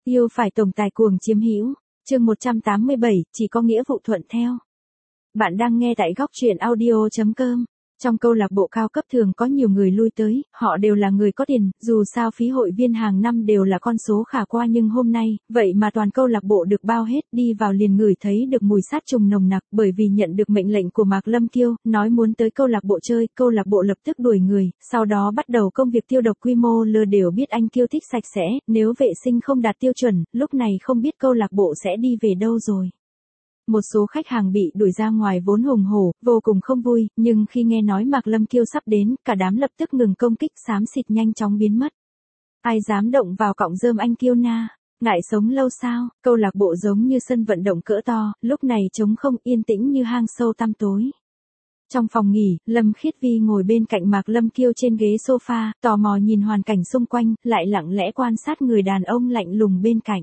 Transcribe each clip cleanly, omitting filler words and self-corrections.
Yêu phải tổng tài cuồng chiếm hữu. Chương 187, chỉ có nghĩa vụ thuận theo. Bạn đang nghe tại góc truyện audio.com. Trong câu lạc bộ cao cấp thường có nhiều người lui tới, họ đều là người có tiền, dù sao phí hội viên hàng năm đều là con số khả quan, nhưng hôm nay, vậy mà toàn câu lạc bộ được bao hết, đi vào liền ngửi thấy được mùi sát trùng nồng nặc, bởi vì nhận được mệnh lệnh của Mạc Lâm Kiêu, nói muốn tới câu lạc bộ chơi, câu lạc bộ lập tức đuổi người, sau đó bắt đầu công việc tiêu độc quy mô lừa đều biết anh Kiêu thích sạch sẽ, nếu vệ sinh không đạt tiêu chuẩn, lúc này không biết câu lạc bộ sẽ đi về đâu rồi. Một số khách hàng bị đuổi ra ngoài vốn hùng hổ, vô cùng không vui, nhưng khi nghe nói Mạc Lâm Kiêu sắp đến, cả đám lập tức ngừng công kích, xám xịt nhanh chóng biến mất. Ai dám động vào cọng rơm anh Kiêu na? Ngại sống lâu sao? Câu lạc bộ giống như sân vận động cỡ to, lúc này trống không, yên tĩnh như hang sâu tăm tối. Trong phòng nghỉ, Lâm Khiết Vi ngồi bên cạnh Mạc Lâm Kiêu trên ghế sofa, tò mò nhìn hoàn cảnh xung quanh, lại lặng lẽ quan sát người đàn ông lạnh lùng bên cạnh.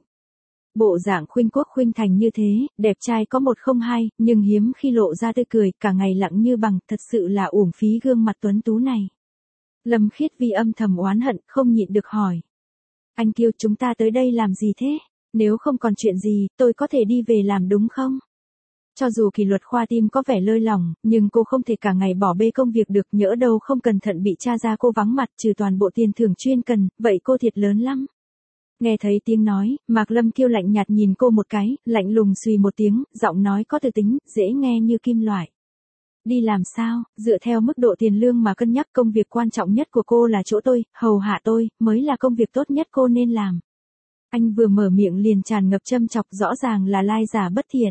Bộ dạng khuynh quốc khuynh thành như thế, đẹp trai có một không hai, nhưng hiếm khi lộ ra tươi cười, cả ngày lặng như bằng, thật sự là uổng phí gương mặt tuấn tú này. Lâm Khiết Vi âm thầm oán hận, không nhịn được hỏi. Anh Kiêu, chúng ta tới đây làm gì thế? Nếu không còn chuyện gì, tôi có thể đi về làm đúng không? Cho dù kỷ luật khoa tim có vẻ lơi lỏng, nhưng cô không thể cả ngày bỏ bê công việc được, nhỡ đâu không cẩn thận bị cha ra cô vắng mặt, trừ toàn bộ tiền thưởng chuyên cần, vậy cô thiệt lớn lắm. Nghe thấy tiếng nói, Mạc Lâm Kiêu lạnh nhạt nhìn cô một cái, lạnh lùng xùy một tiếng, giọng nói có từ tính, dễ nghe như kim loại. Đi làm sao? Dựa theo mức độ tiền lương mà cân nhắc, công việc quan trọng nhất của cô là chỗ tôi, hầu hạ tôi, mới là công việc tốt nhất cô nên làm. Anh vừa mở miệng liền tràn ngập châm chọc, rõ ràng là lai giả bất thiện.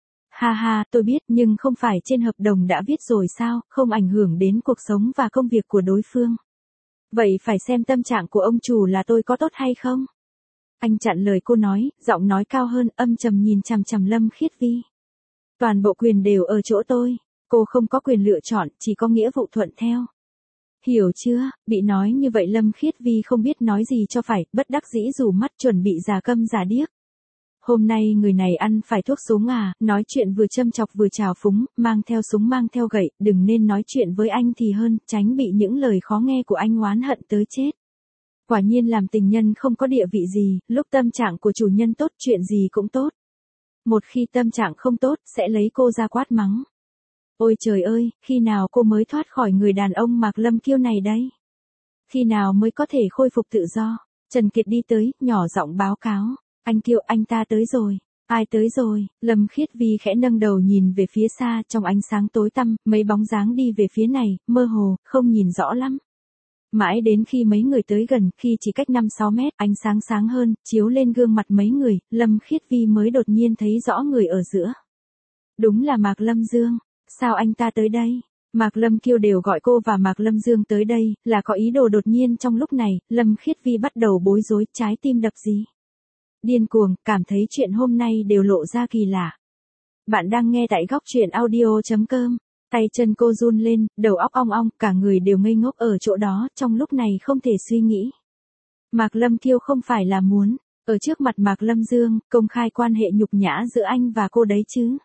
Ha ha, tôi biết, nhưng không phải trên hợp đồng đã viết rồi sao, không ảnh hưởng đến cuộc sống và công việc của đối phương. Vậy phải xem tâm trạng của ông chủ là tôi có tốt hay không? Anh chặn lời cô nói, giọng nói cao hơn, âm trầm nhìn chằm chằm Lâm Khiết Vi. Toàn bộ quyền đều ở chỗ tôi, cô không có quyền lựa chọn, chỉ có nghĩa vụ thuận theo. Hiểu chưa? Bị nói như vậy Lâm Khiết Vi không biết nói gì cho phải, bất đắc dĩ rủ mắt chuẩn bị giả câm giả điếc. Hôm nay người này ăn phải thuốc súng à, nói chuyện vừa châm chọc vừa trào phúng, mang theo súng mang theo gậy, đừng nên nói chuyện với anh thì hơn, tránh bị những lời khó nghe của anh oán hận tới chết. Quả nhiên làm tình nhân không có địa vị gì, lúc tâm trạng của chủ nhân tốt chuyện gì cũng tốt. Một khi tâm trạng không tốt, sẽ lấy cô ra quát mắng. Ôi trời ơi, khi nào cô mới thoát khỏi người đàn ông Mạc Lâm Kiêu này đây? Khi nào mới có thể khôi phục tự do? Trần Kiệt đi tới, nhỏ giọng báo cáo. Anh Kiêu, anh ta tới rồi. Ai tới rồi? Lâm Khiết Vi khẽ nâng đầu nhìn về phía xa, trong ánh sáng tối tăm, mấy bóng dáng đi về phía này, mơ hồ, không nhìn rõ lắm. Mãi đến khi mấy người tới gần, khi chỉ cách 5-6 mét, ánh sáng sáng hơn, chiếu lên gương mặt mấy người, Lâm Khiết Vi mới đột nhiên thấy rõ người ở giữa. Đúng là Mạc Lâm Dương. Sao anh ta tới đây? Mạc Lâm Kiêu đều gọi cô và Mạc Lâm Dương tới đây, là có ý đồ đột nhiên. Trong lúc này, Lâm Khiết Vi bắt đầu bối rối, trái tim đập gì? Điên cuồng, cảm thấy chuyện hôm nay đều lộ ra kỳ lạ. Bạn đang nghe tại góc truyện audio.com. Tay chân cô run lên, đầu óc ong ong, cả người đều ngây ngốc ở chỗ đó, trong lúc này không thể suy nghĩ. Mạc Lâm Kiêu không phải là muốn, ở trước mặt Mạc Lâm Dương, công khai quan hệ nhục nhã giữa anh và cô đấy chứ.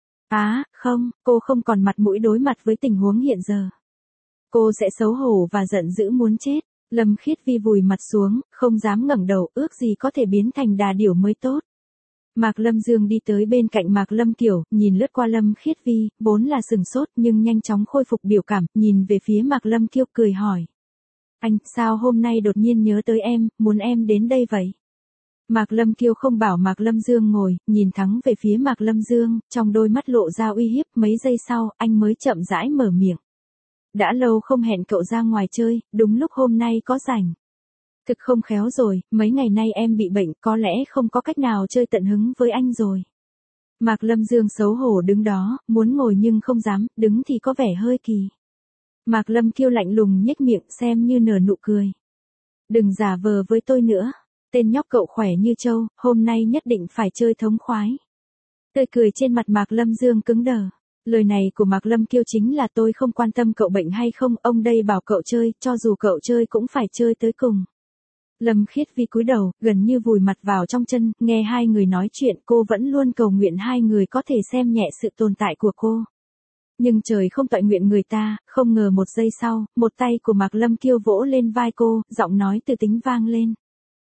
Không, cô không còn mặt mũi đối mặt với tình huống hiện giờ. Cô sẽ xấu hổ và giận dữ muốn chết. Lâm Khiết Vi vùi mặt xuống, không dám ngẩng đầu, ước gì có thể biến thành đà điểu mới tốt. Mạc Lâm Dương đi tới bên cạnh Mạc Lâm Kiều, nhìn lướt qua Lâm Khiết Vi, vốn là sừng sốt nhưng nhanh chóng khôi phục biểu cảm, nhìn về phía Mạc Lâm Kiều cười hỏi. Anh, sao hôm nay đột nhiên nhớ tới em, muốn em đến đây vậy? Mạc Lâm Kiều không bảo Mạc Lâm Dương ngồi, nhìn thẳng về phía Mạc Lâm Dương, trong đôi mắt lộ ra uy hiếp, mấy giây sau, anh mới chậm rãi mở miệng. Đã lâu không hẹn cậu ra ngoài chơi, đúng lúc hôm nay có rảnh. Thực không khéo rồi, mấy ngày nay em bị bệnh, có lẽ không có cách nào chơi tận hứng với anh rồi. Mạc Lâm Dương xấu hổ đứng đó, muốn ngồi nhưng không dám, đứng thì có vẻ hơi kỳ. Mạc Lâm Kiêu lạnh lùng nhếch miệng xem như nở nụ cười. Đừng giả vờ với tôi nữa, tên nhóc cậu khỏe như trâu, hôm nay nhất định phải chơi thống khoái. Tươi cười trên mặt Mạc Lâm Dương cứng đờ. Lời này của Mạc Lâm Kiêu chính là tôi không quan tâm cậu bệnh hay không, ông đây bảo cậu chơi, cho dù cậu chơi cũng phải chơi tới cùng. Lâm Khiết Vi cúi đầu, gần như vùi mặt vào trong chân, nghe hai người nói chuyện, cô vẫn luôn cầu nguyện hai người có thể xem nhẹ sự tồn tại của cô. Nhưng trời không toại nguyện người ta, không ngờ một giây sau, một tay của Mạc Lâm Kiêu vỗ lên vai cô, giọng nói từ tính vang lên.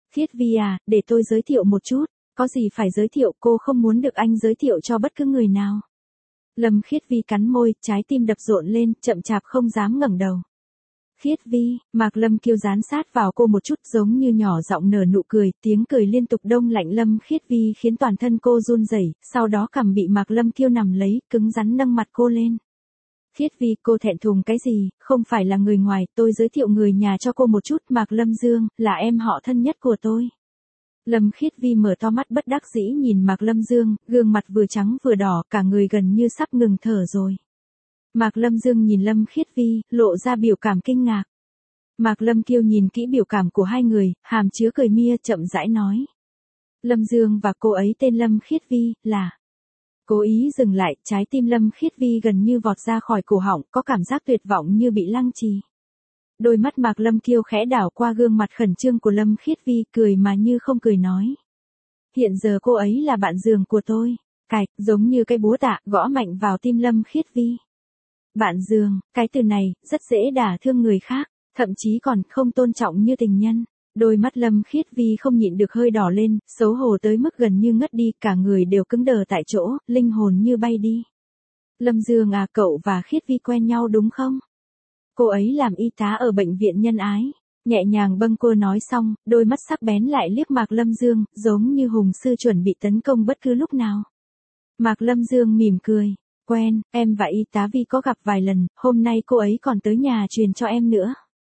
Khiết Vi à, để tôi giới thiệu một chút. Có gì phải giới thiệu, cô không muốn được anh giới thiệu cho bất cứ người nào. Lâm Khiết Vi cắn môi, trái tim đập rộn lên, chậm chạp không dám ngẩng đầu. Khiết Vi, Mạc Lâm Kiêu dán sát vào cô một chút giống như nhỏ giọng nở nụ cười, tiếng cười liên tục đông lạnh Lâm Khiết Vi khiến toàn thân cô run rẩy, sau đó cằm bị Mạc Lâm Kiêu nằm lấy, cứng rắn nâng mặt cô lên. Khiết Vi, cô thẹn thùng cái gì, không phải là người ngoài, tôi giới thiệu người nhà cho cô một chút, Mạc Lâm Dương, là em họ thân nhất của tôi. Lâm Khiết Vi mở to mắt bất đắc dĩ nhìn Mạc Lâm Dương, gương mặt vừa trắng vừa đỏ, cả người gần như sắp ngừng thở rồi. Mạc Lâm Dương nhìn Lâm Khiết Vi, lộ ra biểu cảm kinh ngạc. Mạc Lâm Kiêu nhìn kỹ biểu cảm của hai người, hàm chứa cười mia chậm rãi nói. Lâm Dương và cô ấy tên Lâm Khiết Vi, là... Cố ý dừng lại, trái tim Lâm Khiết Vi gần như vọt ra khỏi cổ họng, có cảm giác tuyệt vọng như bị lăng trì. Đôi mắt Mạc Lâm Kiêu khẽ đảo qua gương mặt khẩn trương của Lâm Khiết Vi, cười mà như không cười nói. Hiện giờ cô ấy là bạn giường của tôi. Cạch, giống như cái búa tạ, gõ mạnh vào tim Lâm Khiết Vi. Bạn giường, cái từ này, rất dễ đả thương người khác, thậm chí còn không tôn trọng như tình nhân. Đôi mắt Lâm Khiết Vi không nhịn được hơi đỏ lên, xấu hổ tới mức gần như ngất đi, cả người đều cứng đờ tại chỗ, linh hồn như bay đi. Lâm Dương à, cậu và Khiết Vi quen nhau đúng không? Cô ấy làm y tá ở bệnh viện Nhân Ái. Nhẹ nhàng bâng cô nói xong, đôi mắt sắc bén lại liếc Mạc Lâm Dương, giống như hùng sư chuẩn bị tấn công bất cứ lúc nào. Mạc Lâm Dương mỉm cười. Quen, em và y tá Vi có gặp vài lần, hôm nay cô ấy còn tới nhà truyền cho em nữa.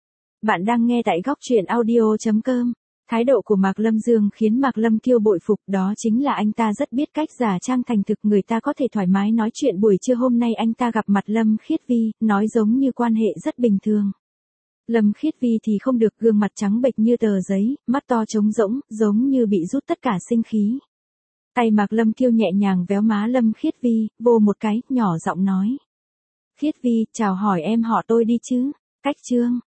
Bạn đang nghe tại góc truyện audio.com. Thái độ của Mạc Lâm Dương khiến Mạc Lâm Kiêu bội phục, đó chính là anh ta rất biết cách giả trang thành thực, người ta có thể thoải mái nói chuyện. Buổi trưa hôm nay anh ta gặp mặt Lâm Khiết Vi, nói giống như quan hệ rất bình thường. Lâm Khiết Vi thì không được, gương mặt trắng bệch như tờ giấy, mắt to trống rỗng, giống như bị rút tất cả sinh khí. Tay Mạc Lâm Kiêu nhẹ nhàng véo má Lâm Khiết Vi, vô một cái, nhỏ giọng nói. Khiết Vi, chào hỏi em họ tôi đi chứ. Cách chương.